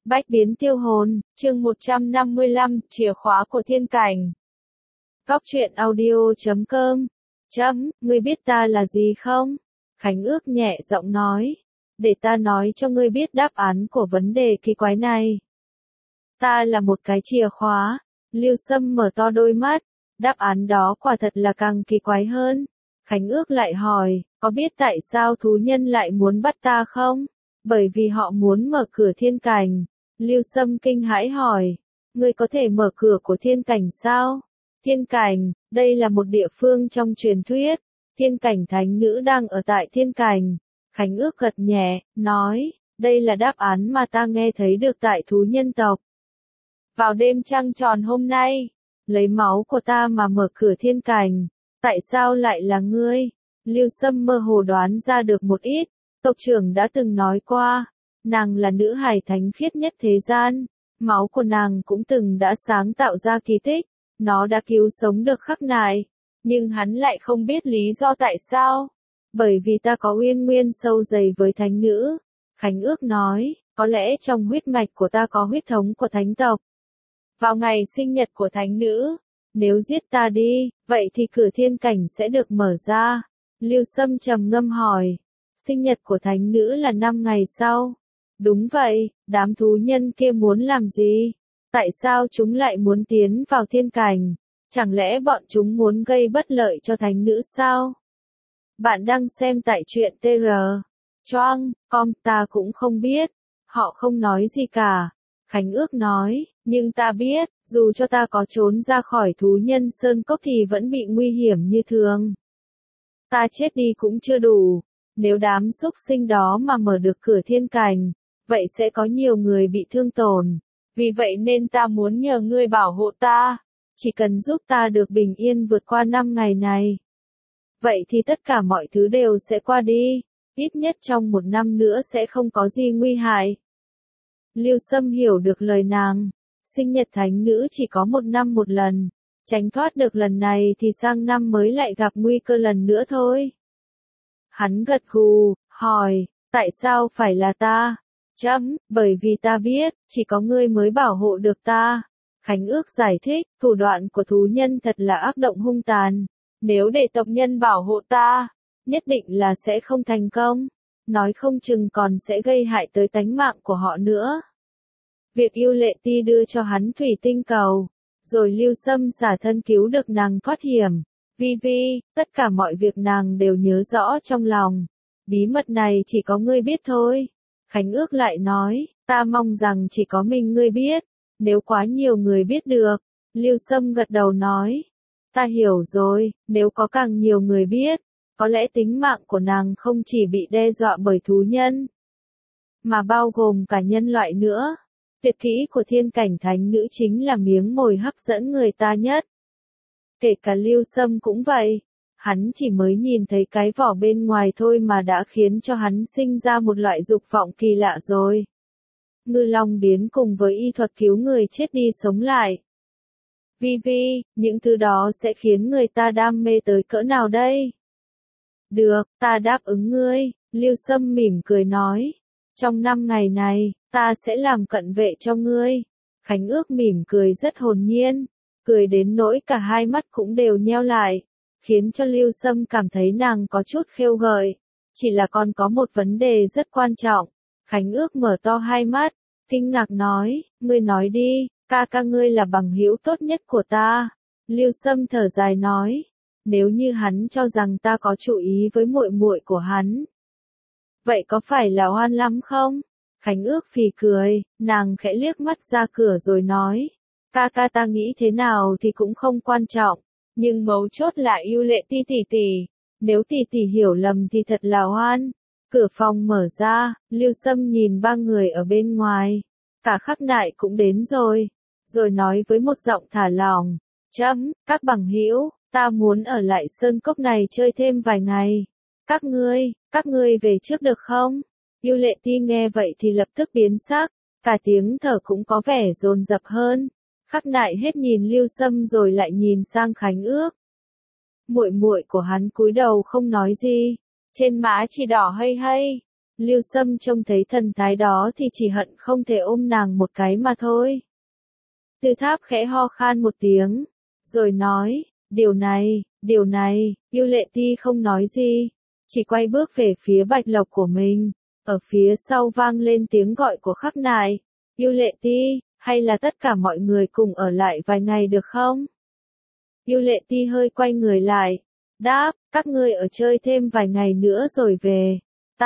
Bách biến tiêu hồn, chương 155, chìa khóa của thiên cảnh. Góc truyện audio.com. Ngươi biết ta là gì không? Khánh Ước nhẹ giọng nói. Để ta nói cho ngươi biết đáp án của vấn đề kỳ quái này. Ta là một cái chìa khóa. Lưu Sâm mở to đôi mắt. Đáp án đó quả thật là càng kỳ quái hơn. Khánh Ước lại hỏi, có biết tại sao thú nhân lại muốn bắt ta không? Bởi vì họ muốn mở cửa thiên cảnh. Lưu Sâm kinh hãi hỏi, ngươi có thể mở cửa của thiên cảnh sao? Thiên cảnh, đây là một địa phương trong truyền thuyết. Thiên cảnh thánh nữ đang ở tại thiên cảnh. Khánh Ước gật nhẹ, nói, đây là đáp án mà ta nghe thấy được tại thú nhân tộc. Vào đêm trăng tròn hôm nay, lấy máu của ta mà mở cửa thiên cảnh. Tại sao lại là ngươi? Lưu Sâm mơ hồ đoán ra được một ít. Tộc trưởng đã từng nói qua, nàng là nữ hài thánh khiết nhất thế gian. Máu của nàng cũng từng đã sáng tạo ra kỳ tích. Nó đã cứu sống được khắc nại. Nhưng hắn lại không biết lý do tại sao. Bởi vì ta có uyên nguyên sâu dày với thánh nữ. Khánh Ước nói, có lẽ trong huyết mạch của ta có huyết thống của thánh tộc. Vào ngày sinh nhật của thánh nữ, nếu giết ta đi, vậy thì cửa thiên cảnh sẽ được mở ra. Lưu Sâm trầm ngâm hỏi, sinh nhật của thánh nữ là 5 ngày sau. Đúng vậy, đám thú nhân kia muốn làm gì? Tại sao chúng lại muốn tiến vào thiên cảnh? Chẳng lẽ bọn chúng muốn gây bất lợi cho thánh nữ sao? Bạn đang xem tại truyện TR. Com, ta cũng không biết. Họ không nói gì cả. Khánh Ước nói, nhưng ta biết, dù cho ta có trốn ra khỏi thú nhân sơn cốc thì vẫn bị nguy hiểm như thường. Ta chết đi cũng chưa đủ. Nếu đám súc sinh đó mà mở được cửa thiên cảnh, vậy sẽ có nhiều người bị thương tổn. Vì vậy nên ta muốn nhờ ngươi bảo hộ ta. Chỉ cần giúp ta được bình yên vượt qua 5 ngày này. Vậy thì tất cả mọi thứ đều sẽ qua đi. Ít nhất trong 1 năm nữa sẽ không có gì nguy hại. Lưu Sâm hiểu được lời nàng. Sinh nhật thánh nữ chỉ có 1 năm một lần. Tránh thoát được lần này thì sang năm mới lại gặp nguy cơ lần nữa thôi. Hắn gật gù, hỏi, tại sao phải là ta? Bởi vì ta biết, chỉ có ngươi mới bảo hộ được ta. Khánh Ước giải thích, thủ đoạn của thú nhân thật là ác động hung tàn. Nếu để tộc nhân bảo hộ ta, nhất định là sẽ không thành công. Nói không chừng còn sẽ gây hại tới tánh mạng của họ nữa. Việc Yêu Lệ Ti đưa cho hắn thủy tinh cầu, rồi Lưu Sâm xả thân cứu được nàng thoát hiểm. Vi, tất cả mọi việc nàng đều nhớ rõ trong lòng. Bí mật này chỉ có ngươi biết thôi. Khánh Ước lại nói, ta mong rằng chỉ có mình ngươi biết. Nếu quá nhiều người biết được, Lưu Sâm gật đầu nói, ta hiểu rồi, nếu có càng nhiều người biết, có lẽ tính mạng của nàng không chỉ bị đe dọa bởi thú nhân, mà bao gồm cả nhân loại nữa. Tuyệt kỹ của thiên cảnh thánh nữ chính là miếng mồi hấp dẫn người ta nhất. Kể cả Lưu Sâm cũng vậy, hắn chỉ mới nhìn thấy cái vỏ bên ngoài thôi mà đã khiến cho hắn sinh ra một loại dục vọng kỳ lạ rồi. Ngư long biến cùng với y thuật cứu người chết đi sống lại. Vi, những thứ đó sẽ khiến người ta đam mê tới cỡ nào đây? Được, ta đáp ứng ngươi, Lưu Sâm mỉm cười nói. Trong 5 ngày này, ta sẽ làm cận vệ cho ngươi. Khánh Ước mỉm cười rất hồn nhiên, cười đến nỗi cả hai mắt cũng đều nheo lại, khiến cho Lưu Sâm cảm thấy nàng có chút khêu gợi. Chỉ là còn có một vấn đề rất quan trọng. Khánh Ước mở to hai mắt, kinh ngạc nói, ngươi nói đi, ca ngươi là bằng hữu tốt nhất của ta. Lưu Sâm thở dài nói, nếu như hắn cho rằng ta có chủ ý với muội muội của hắn, vậy có phải là oan lắm không? Khánh Ước phì cười, nàng khẽ liếc mắt ra cửa rồi nói, ca ta nghĩ thế nào thì cũng không quan trọng, nhưng mấu chốt là Yêu Lệ Ti tỷ, nếu tỷ hiểu lầm thì thật là oan. Cửa phòng mở ra, Lưu Sâm nhìn 3 người ở bên ngoài, cả khắc nại cũng đến rồi nói với một giọng thả lỏng, các bằng hữu, ta muốn ở lại sơn cốc này chơi thêm vài ngày. Các ngươi về trước được không? Yêu Lệ Ti nghe vậy thì lập tức biến sắc, cả tiếng thở cũng có vẻ dồn dập hơn. Khắc nại hết nhìn Lưu Sâm rồi lại nhìn sang Khánh Ước. Muội muội của hắn cúi đầu không nói gì, trên má chỉ đỏ hây hây. Lưu Sâm trông thấy thần thái đó thì chỉ hận không thể ôm nàng một cái mà thôi. Tư Tháp khẽ ho khan một tiếng, rồi nói, điều này, Yêu Lệ Ti không nói gì, chỉ quay bước về phía Bạch Lộc của mình. Ở phía sau vang lên tiếng gọi của Khắc Nại, Yêu Lệ Ti, hay là tất cả mọi người cùng ở lại vài ngày được không? Yêu Lệ Ti hơi quay người lại, đáp, các ngươi ở chơi thêm vài ngày nữa rồi về.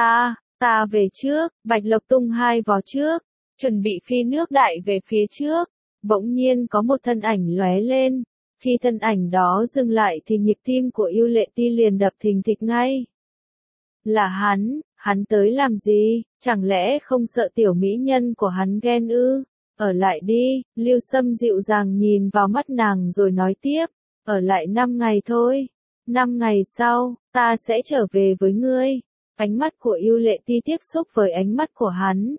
Ta về trước. Bạch Lộc tung hai vó trước, chuẩn bị phi nước đại về phía trước. Bỗng nhiên có một thân ảnh lóe lên. Khi thân ảnh đó dừng lại thì nhịp tim của Yêu Lệ Ti liền đập thình thịch ngay. Là hắn tới làm gì? Chẳng lẽ không sợ tiểu mỹ nhân của hắn ghen ư? Ở lại đi, Lưu Sâm dịu dàng nhìn vào mắt nàng rồi nói tiếp, ở lại 5 ngày thôi. 5 ngày sau, ta sẽ trở về với ngươi. Ánh mắt của Yêu Lệ Ti tiếp xúc với ánh mắt của hắn.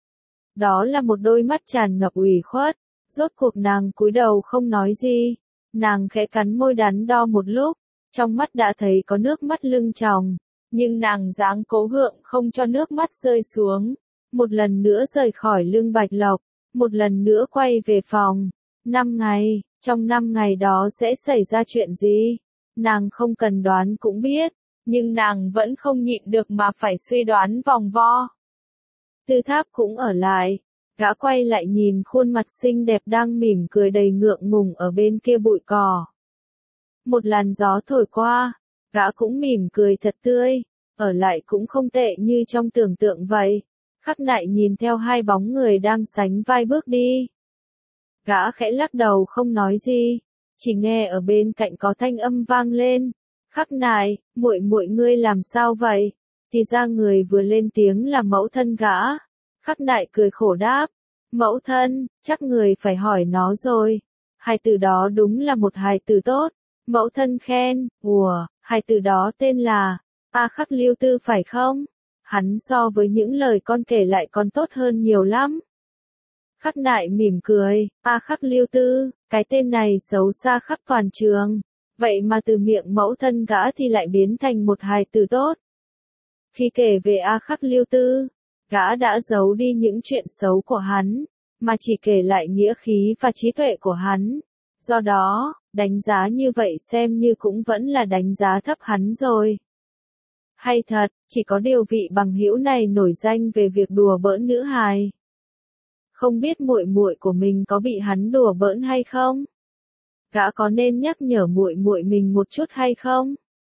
Đó là một đôi mắt tràn ngập ủy khuất. Rốt cuộc nàng cúi đầu không nói gì. Nàng khẽ cắn môi đắn đo một lúc, trong mắt đã thấy có nước mắt lưng tròng, nhưng nàng dáng cố gượng không cho nước mắt rơi xuống. Một lần nữa rời khỏi lưng Bạch Lộc, một lần nữa quay về phòng. 5 ngày, trong 5 ngày đó sẽ xảy ra chuyện gì? Nàng không cần đoán cũng biết, nhưng nàng vẫn không nhịn được mà phải suy đoán vòng vo. Tư Tháp cũng ở lại. Gã quay lại nhìn khuôn mặt xinh đẹp đang mỉm cười đầy ngượng ngùng ở bên kia bụi cỏ. Một làn gió thổi qua, gã cũng mỉm cười thật tươi, ở lại cũng không tệ như trong tưởng tượng vậy. Khắc Nại nhìn theo hai bóng người đang sánh vai bước đi. Gã khẽ lắc đầu không nói gì, chỉ nghe ở bên cạnh có thanh âm vang lên. Khắc Nại, muội muội ngươi làm sao vậy? Thì ra người vừa lên tiếng là mẫu thân gã. Khắc Nại cười khổ đáp, mẫu thân, chắc người phải hỏi nó rồi. Hài tử đó đúng là một hài tử tốt. Mẫu thân khen, hài tử đó tên là A Khắc Lưu Tư phải không? Hắn so với những lời con kể lại còn tốt hơn nhiều lắm. Khắc Nại mỉm cười, A Khắc Lưu Tư, cái tên này xấu xa khắp toàn trường. Vậy mà từ miệng mẫu thân gã thì lại biến thành một hài tử tốt. Khi kể về A Khắc Lưu Tư, gã đã giấu đi những chuyện xấu của hắn, mà chỉ kể lại nghĩa khí và trí tuệ của hắn. Do đó, đánh giá như vậy xem như cũng vẫn là đánh giá thấp hắn rồi. Hay thật, chỉ có điều vị bằng hữu này nổi danh về việc đùa bỡn nữ hài. Không biết muội muội của mình có bị hắn đùa bỡn hay không? Gã có nên nhắc nhở muội muội mình một chút hay không?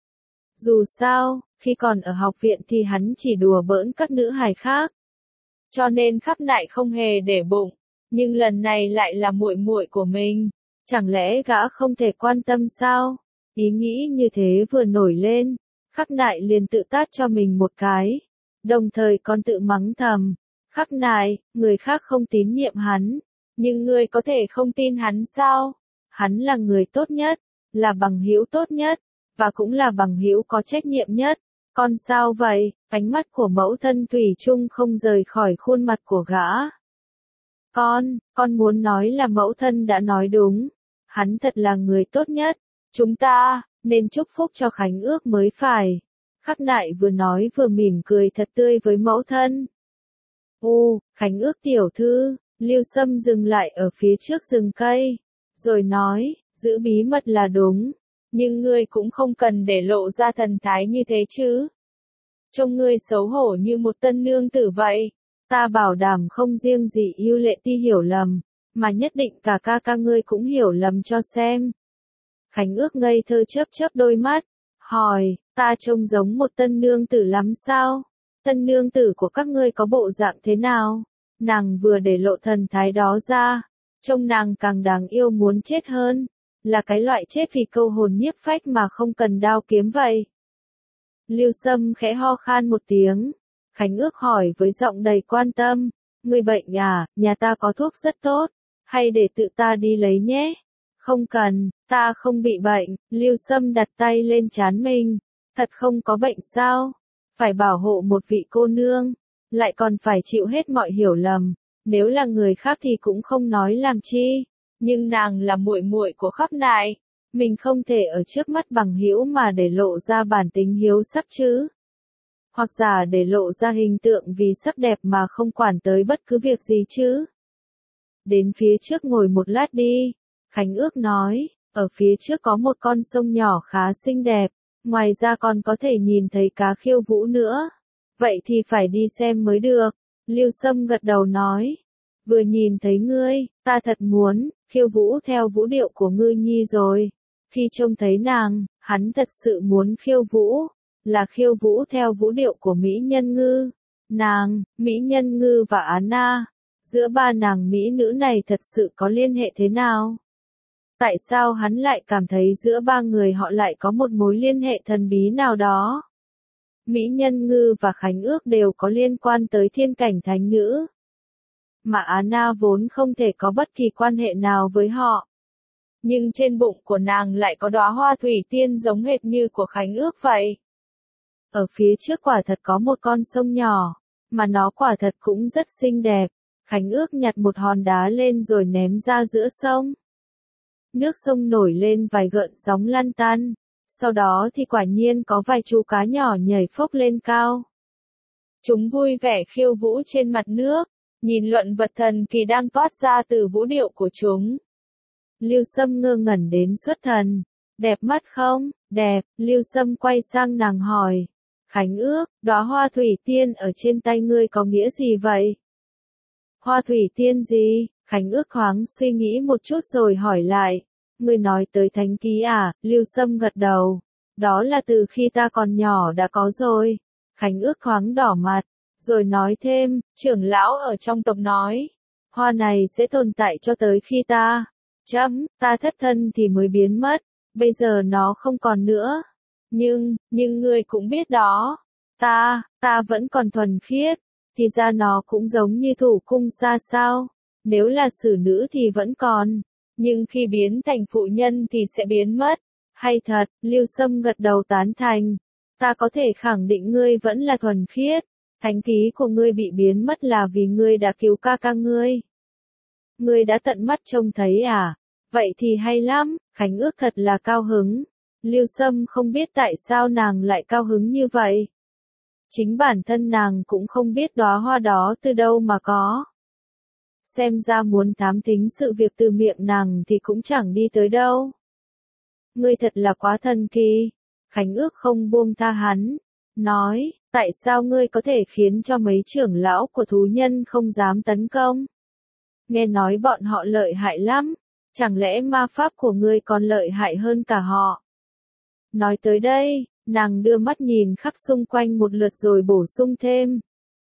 Dù sao, khi còn ở học viện thì hắn chỉ đùa bỡn các nữ hài khác. Cho nên Khắc Nại không hề để bụng, nhưng lần này lại là muội muội của mình, chẳng lẽ gã không thể quan tâm sao? Ý nghĩ như thế vừa nổi lên, Khắc Nại liền tự tát cho mình một cái, đồng thời còn tự mắng thầm, Khắc Nại, người khác không tín nhiệm hắn, nhưng ngươi có thể không tin hắn sao? Hắn là người tốt nhất, là bằng hữu tốt nhất, và cũng là bằng hữu có trách nhiệm nhất. Con sao vậy? Ánh mắt của mẫu thân thủy chung không rời khỏi khuôn mặt của gã. Con muốn nói là mẫu thân đã nói đúng. Hắn thật là người tốt nhất. Chúng ta nên chúc phúc cho Khánh Ước mới phải. Khắc Nại vừa nói vừa mỉm cười thật tươi với mẫu thân. Khánh Ước tiểu thư, Lưu Sâm dừng lại ở phía trước rừng cây, rồi nói, giữ bí mật là đúng, nhưng ngươi cũng không cần để lộ ra thần thái như thế chứ. Trông ngươi xấu hổ như một tân nương tử vậy, ta bảo đảm không riêng gì Yêu Lệ Ti hiểu lầm, mà nhất định cả ca ca ngươi cũng hiểu lầm cho xem. Khánh Ước ngây thơ chớp chớp đôi mắt, hỏi, ta trông giống một tân nương tử lắm sao? Tân nương tử của các ngươi có bộ dạng thế nào? Nàng vừa để lộ thần thái đó ra, trông nàng càng đáng yêu muốn chết hơn, là cái loại chết vì câu hồn nhiếp phách mà không cần đao kiếm vậy. Lưu Sâm khẽ ho khan một tiếng, Khánh Ước hỏi với giọng đầy quan tâm, người bệnh à, nhà ta có thuốc rất tốt, hay để tự ta đi lấy nhé? Không cần, ta không bị bệnh. Lưu Sâm đặt tay lên trán mình, thật không có bệnh sao? Phải bảo hộ một vị cô nương, lại còn phải chịu hết mọi hiểu lầm, nếu là người khác thì cũng không nói làm chi, nhưng nàng là muội muội của Khắc Nại, mình không thể ở trước mắt bằng hữu mà để lộ ra bản tính hiếu sắc chứ. hoặc giả để lộ ra hình tượng vì sắc đẹp mà không quản tới bất cứ việc gì chứ. Đến phía trước ngồi một lát đi, Khánh Ước nói, ở phía trước có một con sông nhỏ khá xinh đẹp, ngoài ra còn có thể nhìn thấy cá khiêu vũ nữa. Vậy thì phải đi xem mới được. Lưu Sâm gật đầu nói, vừa nhìn thấy ngươi, ta thật muốn khiêu vũ theo vũ điệu của Ngư Nhi rồi. Khi trông thấy nàng, hắn thật sự muốn khiêu vũ, là khiêu vũ theo vũ điệu của Mỹ Nhân Ngư. Nàng, Mỹ Nhân Ngư và Anna, giữa ba nàng Mỹ nữ này thật sự có liên hệ thế nào? Tại sao hắn lại cảm thấy giữa ba người họ lại có một mối liên hệ thần bí nào đó? Mỹ Nhân Ngư và Khánh Ước đều có liên quan tới thiên cảnh thánh nữ. Mà Anna vốn không thể có bất kỳ quan hệ nào với họ. Nhưng trên bụng của nàng lại có đóa hoa thủy tiên giống hệt như của Khánh Ước vậy. Ở phía trước quả thật có một con sông nhỏ, mà nó quả thật cũng rất xinh đẹp. Khánh Ước nhặt một hòn đá lên rồi ném ra giữa sông. Nước sông nổi lên vài gợn sóng lăn tăn. Sau đó thì quả nhiên có vài chú cá nhỏ nhảy phốc lên cao. Chúng vui vẻ khiêu vũ trên mặt nước, nhìn luận vật thần kỳ đang toát ra từ vũ điệu của chúng. Lưu Sâm ngơ ngẩn đến xuất thần. Đẹp mắt không? Đẹp. Lưu Sâm quay sang nàng hỏi. Khánh Ước, đóa hoa thủy tiên ở trên tay ngươi có nghĩa gì vậy? Hoa thủy tiên gì? Khánh Ước thoáng suy nghĩ một chút rồi hỏi lại. Ngươi nói tới thánh ký à? Lưu Sâm gật đầu. Đó là từ khi ta còn nhỏ đã có rồi. Khánh Ước thoáng đỏ mặt, rồi nói thêm, trưởng lão ở trong tộc nói, hoa này sẽ tồn tại cho tới khi ta thất thân thì mới biến mất, bây giờ nó không còn nữa. Nhưng ngươi cũng biết đó, ta vẫn còn thuần khiết, thì ra nó cũng giống như thủ cung xa sao, nếu là xử nữ thì vẫn còn, nhưng khi biến thành phụ nhân thì sẽ biến mất. Hay thật, Lưu Sâm gật đầu tán thành, ta có thể khẳng định ngươi vẫn là thuần khiết, thánh ký của ngươi bị biến mất là vì ngươi đã cứu ca ca ngươi. Ngươi đã tận mắt trông thấy à? Vậy thì hay lắm, Khánh Ước thật là cao hứng. Lưu Sâm không biết tại sao nàng lại cao hứng như vậy. Chính bản thân nàng cũng không biết đóa hoa đó từ đâu mà có. Xem ra muốn thám thính sự việc từ miệng nàng thì cũng chẳng đi tới đâu. Ngươi thật là quá thần kỳ. Khánh Ước không buông tha hắn. Nói, tại sao ngươi có thể khiến cho mấy trưởng lão của thú nhân không dám tấn công? Nghe nói bọn họ lợi hại lắm. Chẳng lẽ ma pháp của ngươi còn lợi hại hơn cả họ? Nói tới đây, nàng đưa mắt nhìn khắp xung quanh một lượt rồi bổ sung thêm.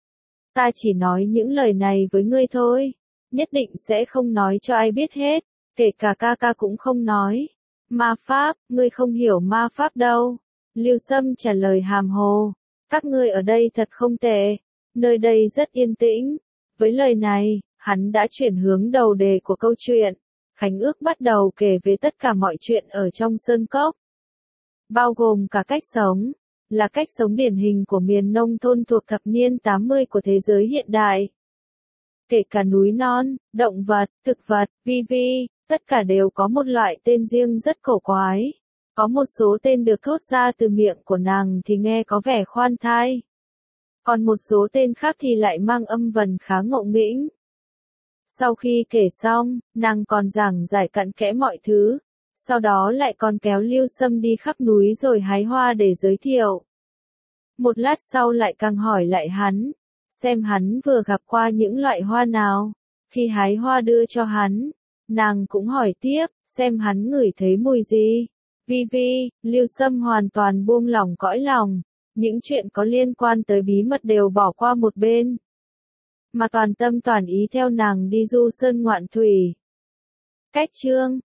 Ta chỉ nói những lời này với ngươi thôi. Nhất định sẽ không nói cho ai biết hết. Kể cả ca ca cũng không nói. Ma pháp, ngươi không hiểu ma pháp đâu. Lưu Sâm trả lời hàm hồ. Các ngươi ở đây thật không tệ. Nơi đây rất yên tĩnh. Với lời này, hắn đã chuyển hướng đầu đề của câu chuyện. Khánh Ước bắt đầu kể về tất cả mọi chuyện ở trong sơn cốc. Bao gồm cả cách sống. Là cách sống điển hình của miền nông thôn thuộc thập niên 80 của thế giới hiện đại. Kể cả núi non, động vật, thực vật, vi, tất cả đều có một loại tên riêng rất cổ quái. Có một số tên được thốt ra từ miệng của nàng thì nghe có vẻ khoan thai. Còn một số tên khác thì lại mang âm vần khá ngộ nghĩnh. Sau khi kể xong, nàng còn giảng giải cặn kẽ mọi thứ. Sau đó lại còn kéo Lưu Sâm đi khắp núi rồi hái hoa để giới thiệu. Một lát sau lại càng hỏi lại hắn. Xem hắn vừa gặp qua những loại hoa nào. Khi hái hoa đưa cho hắn, nàng cũng hỏi tiếp, xem hắn ngửi thấy mùi gì. Lưu Sâm hoàn toàn buông lỏng cõi lòng. Những chuyện có liên quan tới bí mật đều bỏ qua một bên. Mà toàn tâm toàn ý theo nàng đi du sơn ngoạn thủy. Cách chương